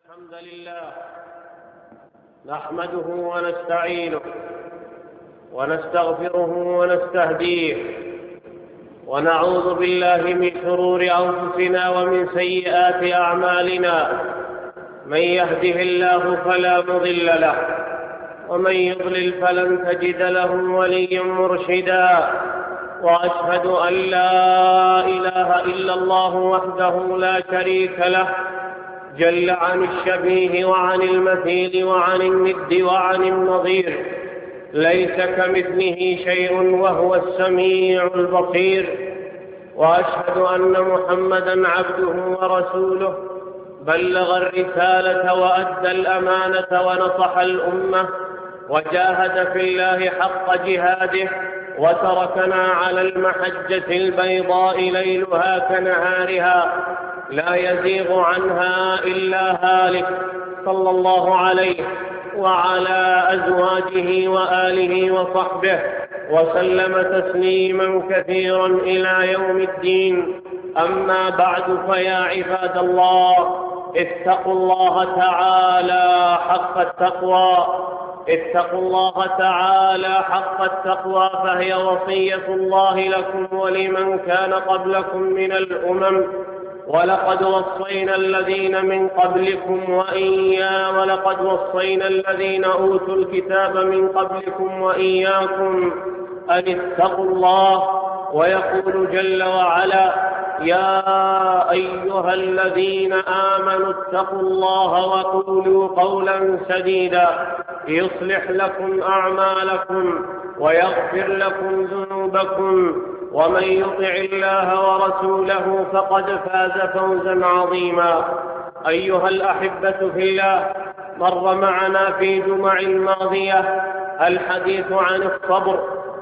الحمد لله نحمده ونستعينه ونستغفره ونستهديه ونعوذ بالله من شرور أنفسنا ومن سيئات أعمالنا. من يهده الله فلا مضل له ومن يضلل فلن تجد له وليا مرشدا. وأشهد أن لا إله إلا الله وحده لا شريك له جل عن الشبيه وعن المثيل وعن الند وعن النظير، ليس كمثله شيء وهو السميع البصير. وأشهد أن محمدًا عبده ورسوله بلغ الرسالة وأدى الأمانة ونصح الأمة وجاهد في الله حق جهاده، وتركنا على المحجة البيضاء ليلها كنهارها لا يزيغ عنها إلا هالك، صلى الله عليه وعلى أزواجه وآله وصحبه وسلم تسليما كثيرا إلى يوم الدين. أما بعد، فيا عباد الله، اتقوا الله تعالى حق التقوى. اتقوا الله تعالى حق التقوى، فهي وصية الله لكم ولمن كان قبلكم من الأمم. ولقد وصينا الذين من قبلكم ولقد وصينا الذين أوتوا الكتاب من قبلكم وإياكم أن اتقوا الله. ويقول جل وعلا: يا أيها الذين آمنوا اتقوا الله وقولوا قولا سديدا يصلح لكم أعمالكم ويغفر لكم ذنوبكم، ومن يطع الله ورسوله فقد فاز فوزا عظيما. أيها الأحبة في الله، مر معنا في جمع ماضية الحديث عن الصبر،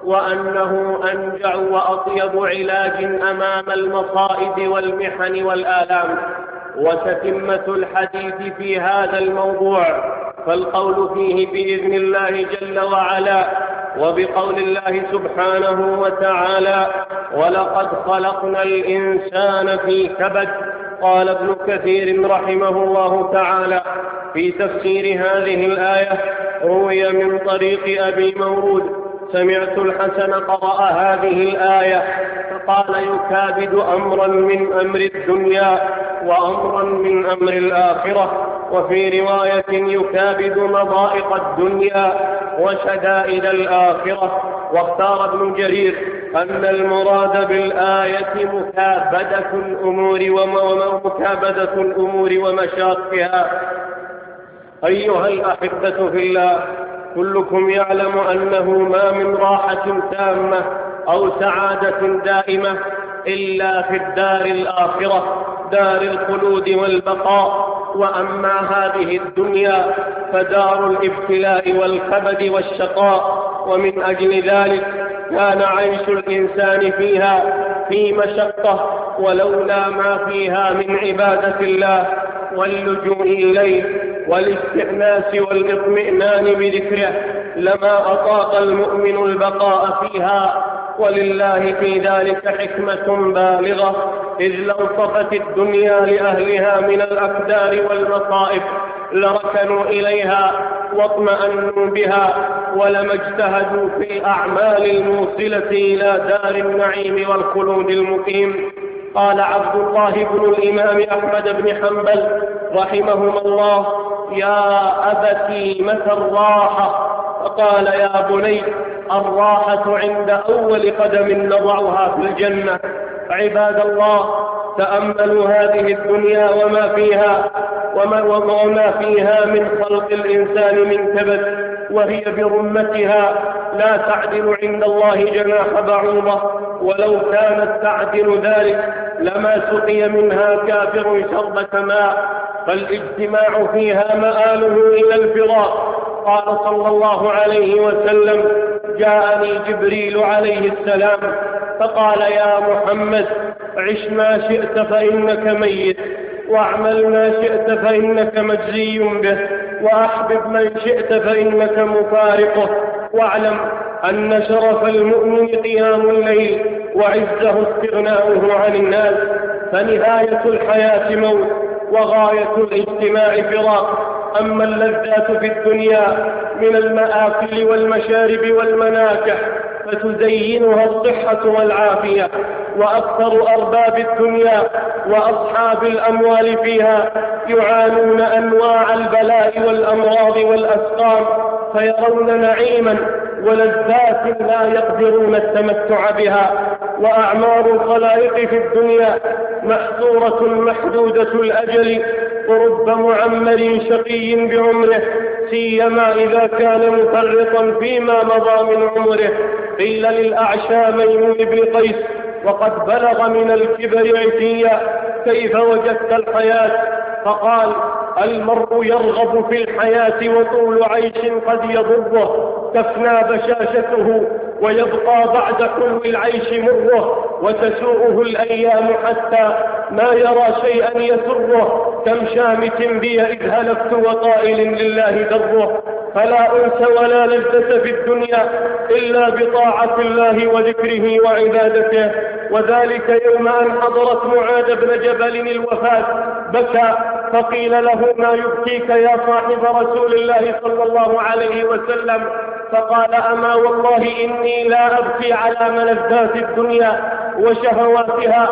وأنه أنجع وأطيب علاج أمام المصائب والمحن والآلام. وتتمة الحديث في هذا الموضوع فالقول فيه بإذن الله جل وعلا، وبقول الله سبحانه وتعالى: ولقد خلقنا الإنسان في كبد. قال ابن كثير رحمه الله تعالى في تفسير هذه الآية: روي من طريق أبي مورود: سمعت الحسن قرأ هذه الآية فقال: يكابد أمرا من أمر الدنيا وأمرا من أمر الآخرة. وفي رواية: يكابد مضائق الدنيا وشدائد الآخرة. واختار ابن جرير أن المراد بالآية مكابدة الأمور ومشاقها. أيها الأحبة في الله، كلكم يعلم أنه ما من راحة تامة أو سعادة دائمة إلا في الدار الآخرة، دار الخلود والبقاء. وأما هذه الدنيا فدار الابتلاء والكبد والشقاء، ومن أجل ذلك كان عيش الإنسان فيها في مشقة، ولولا ما فيها من عبادة الله واللجوء إليه والاستئناس والاطمئنان بذكره لما أطاق المؤمن البقاء فيها. ولله في ذلك حكمة بالغة، إذ لو صفت الدنيا لأهلها من الأكدار والمصائب لركنوا إليها واطمأنوا بها، ولما اجتهدوا في الأعمال الموصلة إلى دار النعيم والخلود المقيم. قال عبد الله بن الإمام أحمد بن حنبل رحمهما الله: يا أبتي متى الراحة؟ فقال: يا بني، الراحة عند أول قدم نضعها في الجنة. عباد الله، تأملوا هذه الدنيا وما فيها من خلق الإنسان من كبد، وهي برمتها لا تعدل عند الله جناح بعوضة، ولو كانت تعدل ذلك لما سقي منها كافر شربة ماء، فالاجتماع فيها مآله إلى الفراق. قال صلى الله عليه وسلم: جاءني جبريل عليه السلام فقال: يا محمد، عش ما شئت فإنك ميت، واعمل ما شئت فإنك مجزي به، وأحبب من شئت فإنك مفارقه، واعلم أن شرف المؤمن قيام الليل وعزه استغناؤه عن الناس، فنهاية الحياة موت، وغاية الاجتماع فراق. أما اللذات في الدنيا من المآكل والمشارب والمناكح فتزينها الصحة والعافية، وأكثر أرباب الدنيا وأصحاب الأموال فيها يعانون أنواع البلاء والأمراض والأسقام، فيرون نعيما ولذات لا يقدرون التمتع بها. وأعمار الخلائق في الدنيا محصورة محدودة الأجل، ورب معمر شقي بعمره، سيما إذا كان مفرطا فيما مضى من عمره. قيل للأعشى ميمون بن قيس وقد بلغ من الكبر عتيا: كيف وجدت الحياة؟ فقال: المرء يرغب في الحياة وطول عيش قد يضره، تفنى بشاشته ويبقى بعد حلو العيش مره، وتسوءه الأيام حتى ما يرى شيئا يسره، كم شامت بي إذ هلكت وقائل لله دره. فلا أنس ولا لذة في الدنيا إلا بطاعة الله وذكره وعبادته. وذلك يوم أن حضرت معاذ بن جبل الوفاة بكى، فقيل له: ما يبكيك يا صاحب رسول الله صلى الله عليه وسلم؟ فقال: أما والله إني لا أبكي على ملذات الدنيا وشهواتها،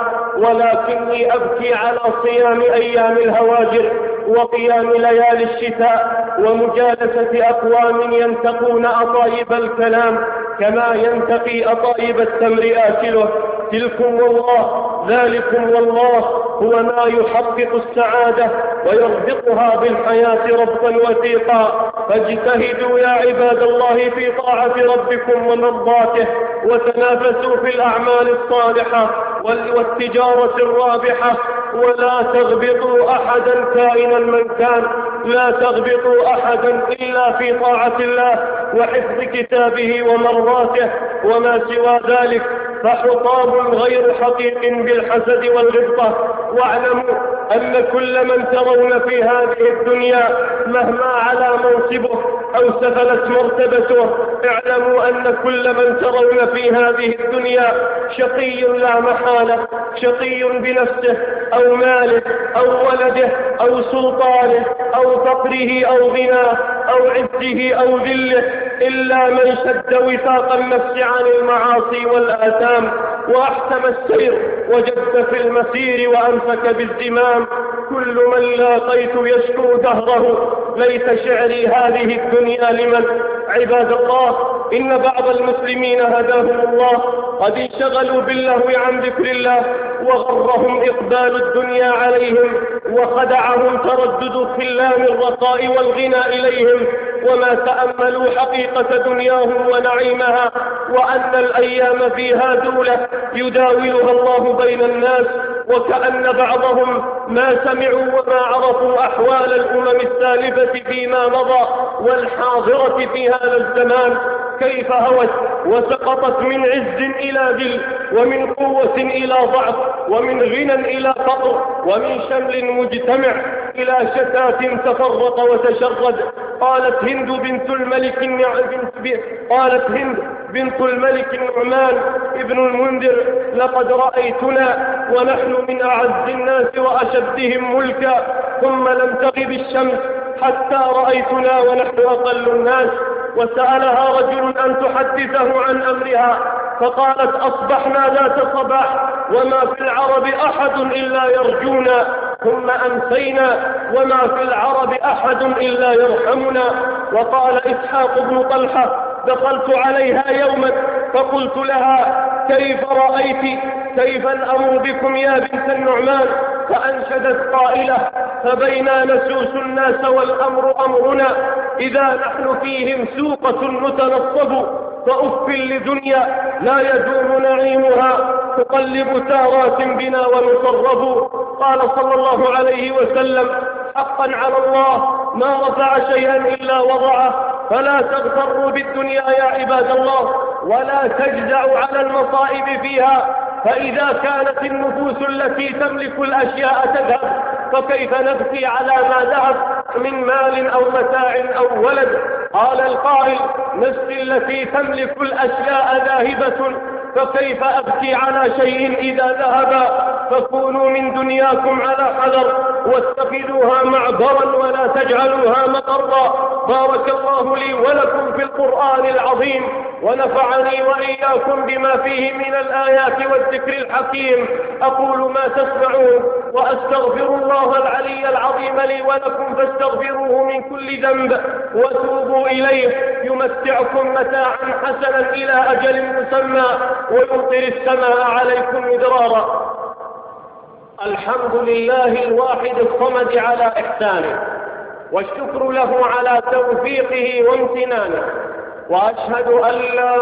ولكني أبكي على صيام أيام الهواجر وقيام ليالي الشتاء ومجالسة أقوام ينتقون أطايب الكلام كما ينتقي أطايب التمر آكله. تلكم والله، ذلكم والله هو ما يحقق السعادة ويربطها بالحياة ربطا وثيقا. فاجتهدوا يا عباد الله في طاعة ربكم ومرضاته، وتنافسوا في الأعمال الصالحة والتجارة الرابحة، ولا تغبطوا أحدا كائنا من كان، لا تغبطوا أحدا إلا في طاعة الله وحفظ كتابه ومرضاته، وما سوى ذلك فحطام غير حقيق بالحسد والغبطة. واعلموا أن كل من ترون في هذه الدنيا مهما على منصبه أو سفلت مرتبته، اعلموا أن كل من ترون في هذه الدنيا شقي لا محالة، شقي بنفسه أو ماله أو ولده أو سلطانه أو فقره أو غناه أو عزه أو ذله، إلا من شد وثاق النفس عن المعاصي والآثام وأحكم السير وجد في المسير وأمسك بالزمام. كل من لاقيت يشكو دهره: ليت شعري هذه الدنيا لمن. عباد الله، إن بعض المسلمين هداهم الله قد انشغلوا باللهو عن ذكر الله، وغرهم إقبال الدنيا عليهم، وخدعهم تردد خلان الرخاء والغنى إليهم، وما تأملوا حقيقة دنياهم ونعيمها، وأن الأيام فيها دولة يداولها الله بين الناس، وكأن بعضهم ما سمعوا وما عرفوا أحوال الأمم السالفة فيما مضى والحاضرة في هذا الزمان، كيف هوت وسقطت من عز إلى ذل، ومن قوة إلى ضعف، ومن غنى إلى فقر، ومن شمل مجتمع إلى شتات تفرق وتشرد. قالت هند بنت الملك النعمان ابن المنذر: لقد رأيتنا ونحن من أعز الناس وأشدهم ملكا، ثم لم تغب الشمس حتى رأيتنا ونحن أقل الناس. وسألها رجل أن تحدثه عن أمرها، فقالت: أصبحنا ذات صباح وما في العرب أحد إلا يرجونا، ثم أمسينا وما في العرب أحد إلا يرحمنا. وقال إسحاق بن طلحة: دخلت عليها يوما فقلت لها: كيف رأيت؟ كيف الأمر بكم يا بنت النعمان؟ فأنشدت قائلة: فبينا نسوس الناس والأمر أمرنا، إذا نحن فيهم سوقة نتنصب، فأف لدنيا لا يدوم نعيمها، تقلب تارات بنا ونصرب. قال صلى الله عليه وسلم: حقا على الله ما رفع شيئا إلا وضعه، فلا تغتروا بالدنيا يا عباد الله، ولا تجزعوا على المصائب فيها، فإذا كانت النفوس التي تملك الأشياء تذهب، فكيف نبكي على ما ذهب من مال أو متاع أو ولد؟ قال القائل: نفسي التي تملك الأشياء ذاهبة، فكيف أبكي على شيء إذا ذهب؟ فكونوا من دنياكم على حذر، واتخذوها معبرا ولا تجعلوها مقرا. بارك الله لي ولكم في القرآن العظيم، ونفعني وإياكم بما فيه من الآيات والذكر الحكيم. أقول ما تسمعون وأستغفر الله العلي العظيم لي ولكم فاستغفروه من كل ذنب وتوبوا إليه يمتعكم متاعا حسنا إلى أجل مسمى ويمطر السماء عليكم مدرارا. الحمد لله الواحد الصمد على إحسانه، والشكر له على توفيقه وامتنانه، وأشهد أن لا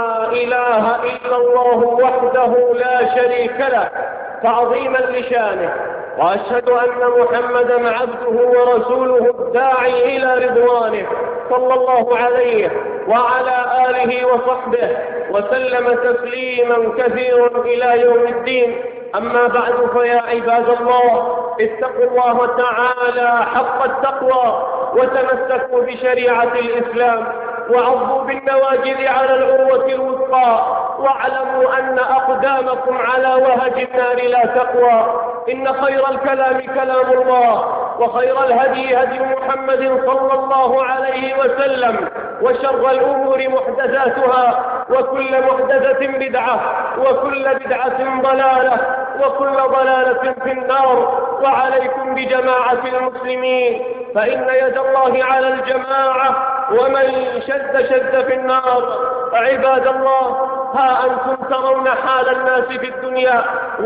إله إلا الله وحده لا شريك له تعظيما لشانه، وأشهد أن محمدا عبده ورسوله الداعي إلى رضوانه صلى الله عليه وعلى آله وصحبه وسلم تسليما كثيرا إلى يوم الدين. أما بعد، فيا عباد الله، اتقوا الله تعالى حق التقوى وتمسكوا بشريعة الإسلام وعضوا بالنواجذ على العروة الوثقى، واعلموا أن أقدامكم على وهج النار لا تقوى. إن خير الكلام كلام الله، وخير الهدي هدي محمد صلى الله عليه وسلم، وشر الأمور محدثاتها، وكل محدثة بدعة، وكل بدعة ضلالة، وكل ضلالة في النار. وعليكم بجماعة المسلمين، فإن يد الله على الجماعة، ومن شد في النار. عباد الله، ها أنتم ترون حال الناس في الدنيا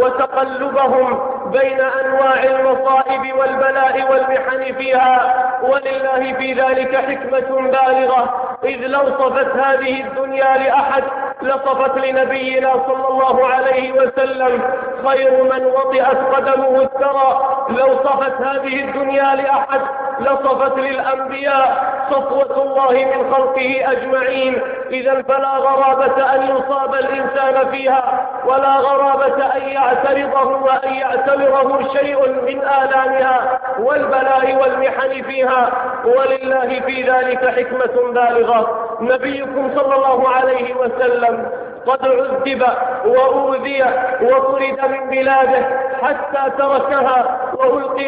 وتقلبهم بين أنواع المصائب والبلاء والمحن فيها، ولله في ذلك حكمة بالغة، إذ لو صفت هذه الدنيا لأحد لصفت لنبينا صلى الله عليه وسلم خير من وطئت قدمه الثرى. لو صفت هذه الدنيا لأحد لصفت للأنبياء صفوة الله من خلقه أجمعين. إذا فلا غرابة أن يصاب الإنسان فيها، ولا غرابة أن يعترضه وأن يعتبره شيء من آلامها والبلاء والمحن فيها، ولله في ذلك حكمة بالغة. نبيكم صلى الله عليه وسلم قد عذب وأوذي وطرد من بلاده حتى تركها، وألقي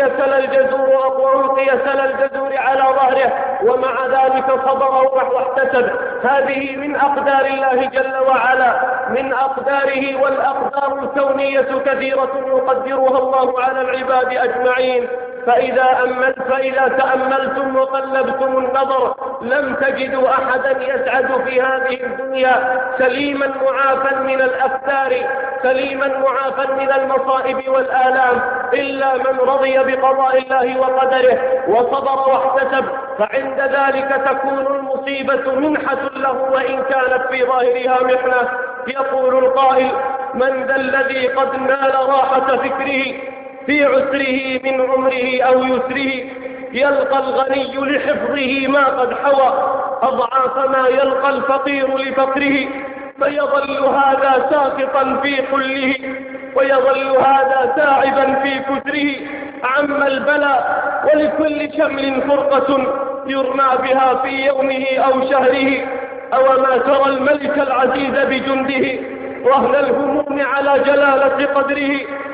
سل الجزور على ظهره، ومع ذلك صبر واحتسب. هذه من أقدار الله جل وعلا، من أقداره، والأقدار الكونية كثيرة يقدرها الله على العباد أجمعين. فإذا تأملتم وقلبتم النظر لم تجدوا أحدا يسعد في هذه الدنيا سليما معافى من الأفكار، سليما معافى من المصائب والآلام، إلا من رضي بقضاء الله وقدره وصبر واحتسب، فعند ذلك تكون المصيبة منحة له وإن كانت في ظاهرها محنة. يقول القائل: من ذا الذي قد نال راحة فكره في عسره من عمره أو يسره، يلقى الغني لحفظه ما قد حوى أضعاف ما يلقى الفقير لفقره، فيظل هذا ساقطا في حله ويظل هذا تاعبا في كثره. عم البلاء ولكل شمل فرقة يرمى بها في يومه أو شهره، أوما ترى الملك العزيز بجنده رهن الهموم على جلالة قدره،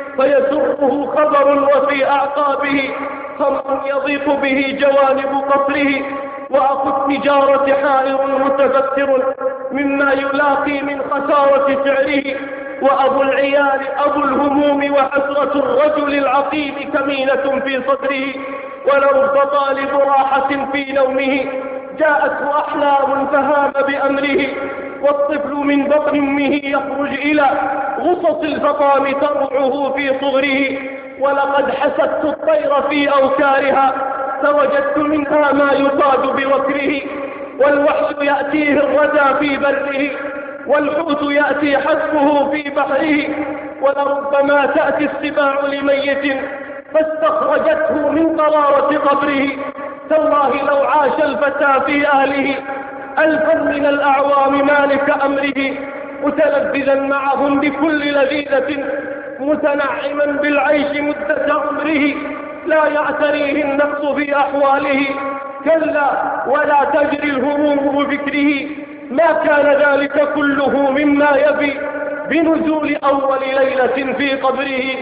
فيسره خبر وفي أعقابه خمر يضيق به جوانب قصره، وأخو التجارة حائر متفكر مما يلاقي من خسارة سعره، وأبو العيال أبو الهموم وحسرة الرجل العقيم كمينة في صدره، ولرب طالب راحة في نومه جاءته أحلام فهام بأمره، والطفل من بطن أمه يخرج إلى غصص الفطام ترعه في صغره، ولقد حسدت الطير في أوكارها فوجدت منها ما يصاد بوكره، والوحش يأتيه الردى في بره والحوت يأتي حسبه في بحره، ولربما تأتي السباع لميت فاستخرجته من قرارة قبره. تالله لو عاش الفتى في أهله ألفا من الأعوام مالك أمره، متلذذا معهم بكل لذيذة متنعما بالعيش مدة عمره، لا يعتريه النقص في أحواله كلا ولا تجري الهموم بفكره، ما كان ذلك كله مما يبي بنزول أول ليلة في قبره.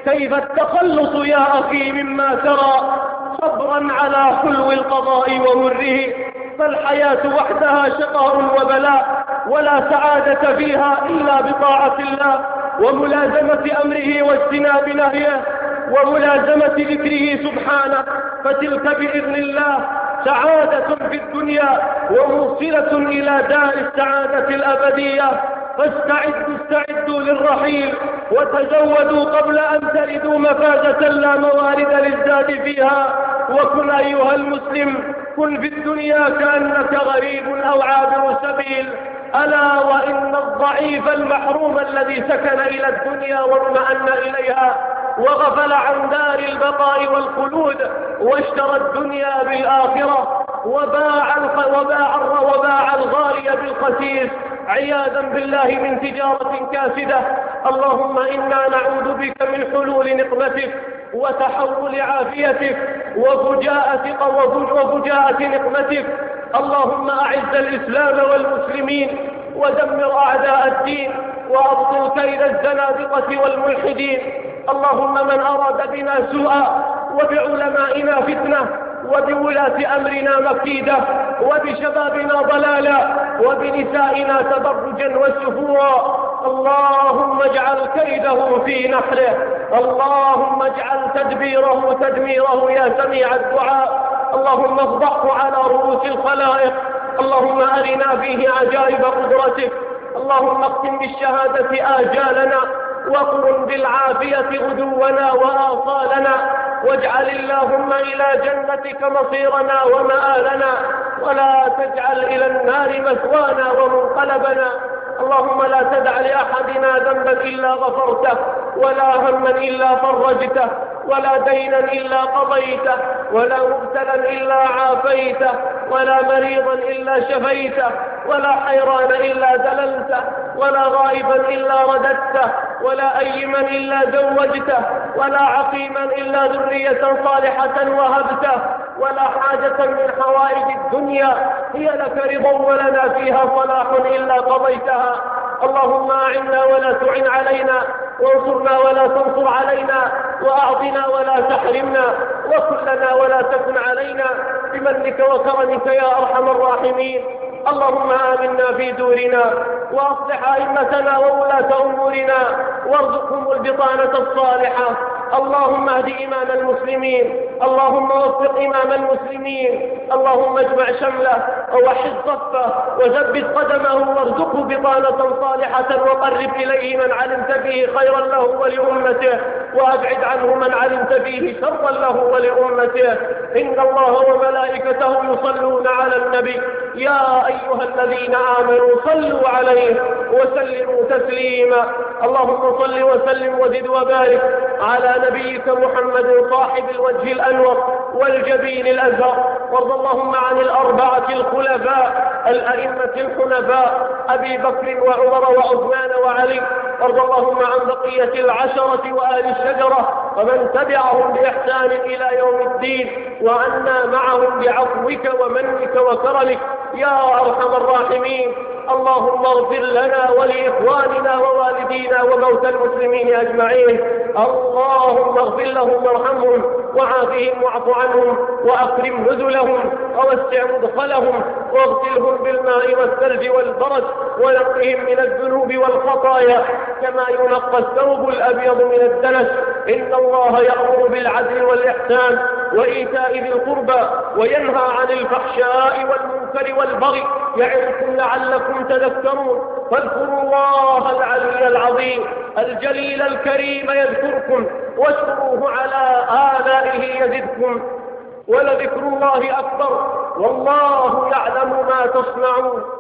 كيف التخلص يا أخي مما ترى؟ صبرا على حلو القضاء ومره، فالحياة وحدها شقاء وبلاء، ولا سعادة فيها إلا بطاعة الله وملازمة أمره واجتناب نهيه وملازمة ذكره سبحانه، فتلك بإذن الله سعادة في الدنيا وموصلة إلى دار السعادة الأبدية. استعدوا للرحيل وتزودوا قبل أن تردوا مفازة لا موارد للزاد فيها. وكن أيها المسلم، كن في الدنيا كأنك غريب أو عابر سبيل. ألا وإن الضعيف المحروم الذي سكن إلى الدنيا واطمأن إليها وغفل عن دار البقاء والخلود واشترى الدنيا بالآخرة وباع الغالي بالخسيس عياذا بالله من تجارة كاسدة. اللهم إنا نعوذ بك من حلول نقمتك وتحول عافيتك وفجاءة نقمتك. اللهم أعز الإسلام والمسلمين ودمر أعداء الدين وأبطل كيد الزنادقة والملحدين. اللهم من أراد بنا سوءا وبعلمائنا فتنة وبولاة أمرنا مكيدة وبشبابنا ضلالا وبنسائنا تبرجا وسفورا، اللهم اجعل كيده في نحره، اللهم اجعل تدميره يا سميع الدعاء. اللهم افضحه على رؤوس الخلائق، اللهم أرنا فيه عجائب قدرتك. اللهم اختم بالشهادة آجالنا وقرن بالعافية غدونا وآصالنا، واجعل اللهم إلى جنتك مصيرنا ومآلنا، ولا تجعل إلى النار مثوانا ومنقلبنا. اللهم لا تدع لأحدنا ذنبا إلا غفرته، ولا هما إلا فرجته، ولا دينا إلا قضيته، ولا مبتلا إلا عافيته، ولا مريضا إلا شفيته، ولا حيران إلا دللته، ولا غائبا إلا رددته، ولا أيما إلا زوجته، ولا عقيما إلا ذرية صالحة وهبته، ولا حاجة من حوائج الدنيا هي لك رضا ولنا فيها صلاح إلا قضيتها. اللهم أعنا ولا تعن علينا، وانصرنا ولا تنصر علينا، وأعطنا ولا تحرمنا، وكن لنا ولا تكن علينا، بمنك وكرمك يا أرحم الراحمين. اللهم آمنا في دورنا، وأصلح أئمتنا وولاة أمورنا، وارزقهم البطانة الصالحة. اللهم اهد إمام المسلمين، اللهم وفق إمام المسلمين، اللهم اجمع شمله ووحد صفه وثبت قدمه، وارزقه بطانة صالحة، وقرب إليه من علمت فيه خيرا له ولأمته، وأبعد عنه من علمت فيه شرا له ولأمته. إن الله وملائكته يصلون على النبي، يا أيها الذين آمنوا صلوا عليه وسلموا تسليما. اللهم صل وسلم وزد وبارك على نبيك محمد صاحب الوجه الأنور والجبين الأزهر. وارض اللهم عن الأربعة الخلفاء الأئمة الحنفاء أبي بكر وعمر وعثمان وعلي. وارض اللهم عن بقية العشرة وآل الشجرة ومن تبعهم بإحسان إلى يوم الدين، وعنا معهم بعفوك ومنك وكرمك يا أرحم الراحمين. اللهم اغفر لنا ولإخواننا ووالدينا وموتى المسلمين أجمعين. اللهم اغفر لهم وارحمهم وعافهم واعف عنهم وأكرم نزلهم ووسع مدخلهم واغسلهم بالماء والثلج والبرد ونقهم من الذنوب والخطايا كما ينقى الثوب الأبيض من الدنس. إن الله يأمر بالعدل والإحسان وإيتاء ذي القربى وينهى عن الفحشاء والمنكر والبغي، يعظكم لعلكم تذكرون. فاذكروا الله العلي العظيم الجليل الكريم يذكركم، واشكروه على آلائه يزدكم، ولذكر الله أكبر، والله يعلم ما تصنعون.